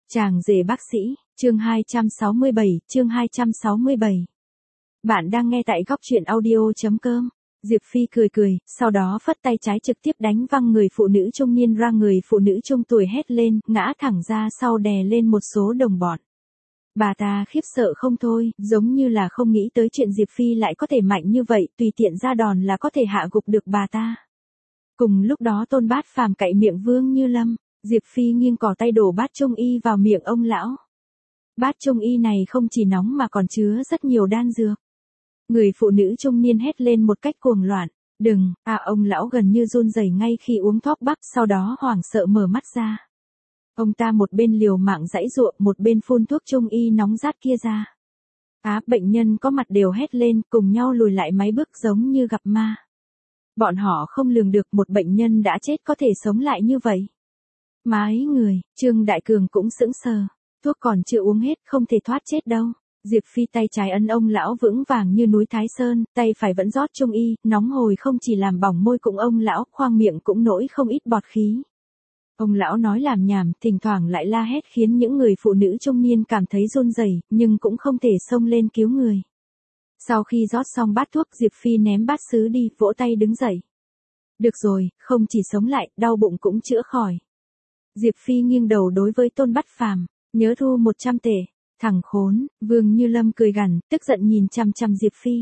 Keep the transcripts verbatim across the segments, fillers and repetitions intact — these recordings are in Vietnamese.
Chàng rể bác sĩ, chương hai trăm sáu mươi bảy, chương hai trăm sáu mươi bảy. Bạn đang nghe tại góc truyện audio.com. Diệp Phi cười cười, sau đó phất tay trái trực tiếp đánh văng người phụ nữ trung niên ra, người phụ nữ trung tuổi hét lên, ngã thẳng ra sau đè lên một số đồng bọn. Bà ta khiếp sợ không thôi, giống như là không nghĩ tới chuyện Diệp Phi lại có thể mạnh như vậy, tùy tiện ra đòn là có thể hạ gục được bà ta. Cùng lúc đó Tôn Bát Phàm cạy miệng Vương Như Lâm, Diệp Phi nghiêng cỏ tay đổ bát trung y vào miệng ông lão. Bát trung y này không chỉ nóng mà còn chứa rất nhiều đan dược. Người phụ nữ trung niên hét lên một cách cuồng loạn, đừng, à ông lão gần như run rẩy ngay khi uống thuốc bắc, sau đó hoảng sợ mở mắt ra. Ông ta một bên liều mạng giãy giụa, một bên phun thuốc trung y nóng rát kia ra. Á, bệnh nhân có mặt đều hét lên, cùng nhau lùi lại mấy bước giống như gặp ma. Bọn họ không lường được một bệnh nhân đã chết có thể sống lại như vậy. Mái người, Trương Đại Cường cũng sững sờ, thuốc còn chưa uống hết, không thể thoát chết đâu. Diệp Phi tay trái ấn ông lão vững vàng như núi Thái Sơn, tay phải vẫn rót trung y, nóng hổi không chỉ làm bỏng môi cũng ông lão, khoang miệng cũng nổi không ít bọt khí. Ông lão nói làm nhảm, thỉnh thoảng lại la hét khiến những người phụ nữ trung niên cảm thấy run rẩy, nhưng cũng không thể xông lên cứu người. Sau khi rót xong bát thuốc, Diệp Phi ném bát sứ đi, vỗ tay đứng dậy. Được rồi, không chỉ sống lại, đau bụng cũng chữa khỏi. Diệp Phi nghiêng đầu đối với Tôn Bát Phàm, nhớ thu một trăm tể. Thằng khốn, Vương Như Lâm cười gằn, tức giận nhìn chằm chằm Diệp Phi.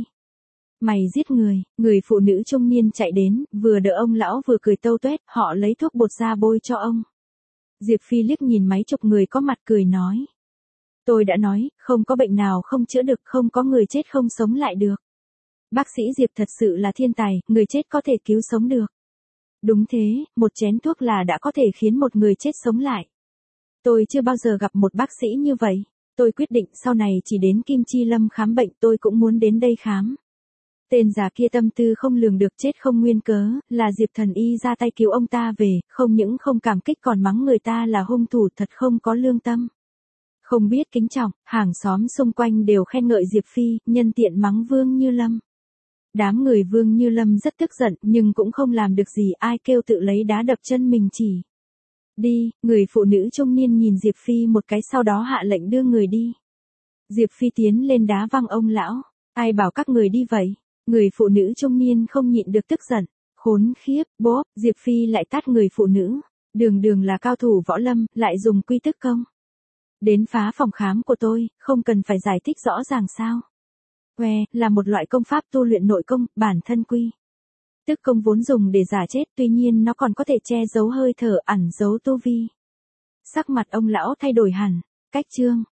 Mày giết người, người phụ nữ trung niên chạy đến, vừa đỡ ông lão vừa cười tâu tuét, họ lấy thuốc bột ra bôi cho ông. Diệp Phi liếc nhìn mấy chục người có mặt cười nói. Tôi đã nói, không có bệnh nào không chữa được, không có người chết không sống lại được. Bác sĩ Diệp thật sự là thiên tài, người chết có thể cứu sống được. Đúng thế, một chén thuốc là đã có thể khiến một người chết sống lại. Tôi chưa bao giờ gặp một bác sĩ như vậy. Tôi quyết định sau này chỉ đến Kim Chi Lâm khám bệnh, tôi cũng muốn đến đây khám. Tên già kia tâm tư không lường được, chết không nguyên cớ, là Diệp Thần Y ra tay cứu ông ta về, không những không cảm kích còn mắng người ta là hung thủ, thật không có lương tâm. Không biết kính trọng, hàng xóm xung quanh đều khen ngợi Diệp Phi, nhân tiện mắng Vương Như Lâm. Đám người Vương Như Lâm rất tức giận, nhưng cũng không làm được gì, ai kêu tự lấy đá đập chân mình chỉ. Đi, người phụ nữ trung niên nhìn Diệp Phi một cái, sau đó hạ lệnh đưa người đi. Diệp Phi tiến lên đá văng ông lão, ai bảo các người đi vậy? Người phụ nữ trung niên không nhịn được tức giận, khốn khiếp, bố, Diệp Phi lại tát người phụ nữ, đường đường là cao thủ võ lâm, lại dùng quy tức công. Đến phá phòng khám của tôi, không cần phải giải thích rõ ràng sao? Que, là một loại công pháp tu luyện nội công, bản thân quy tức công vốn dùng để giả chết, tuy nhiên nó còn có thể che giấu hơi thở, ẩn giấu tu vi. Sắc mặt ông lão thay đổi hẳn, cách chương,